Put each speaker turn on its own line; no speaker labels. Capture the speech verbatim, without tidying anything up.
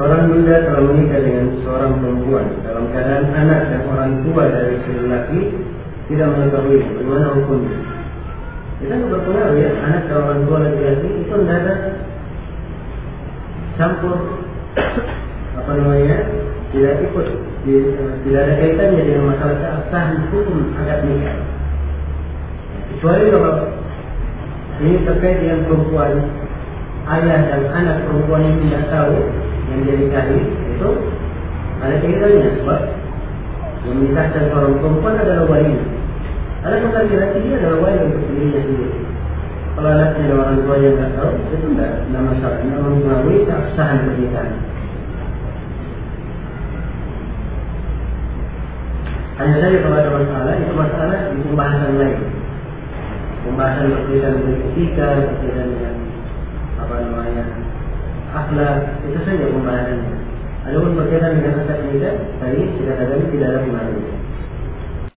Seorang bunda telah menikah dengan seorang perempuan dalam keadaan anak dan orang tua dari si lelaki tidak mengetahui bagaimana hukumnya. Kita tidak berpengaruh ya, anak dan orang tua laki-laki itu tidak ada campur apa namanya, tidak ikut, tidak ada kaitannya dengan masalah sah hukum akad nikah. Kecuali kalau ini terkait dengan perempuan, ayah dan anak perempuan yang tidak tahu yang dia nikahi, itu ada kaitannya sebab yang menikahkan seorang perempuan adalah walinya. Anak laki-laki dia adalah wali untuk dirinya sendiri. Kalau anaknya ada orang tua yang tidak tahu, itu tidak ada masalah, tidak mempengaruhi keabsahan pernikahan. Hanya saja kalau ada masalah, itu masalah di pembahasan lain. Pembahasan berkaitan dengan etika, berkaitan dengan apa namanya, akhlak, itu saja pembahasannya. Adapun berkaitan dengan akad nikah, tadi kita katakan tidak ada pengaruh.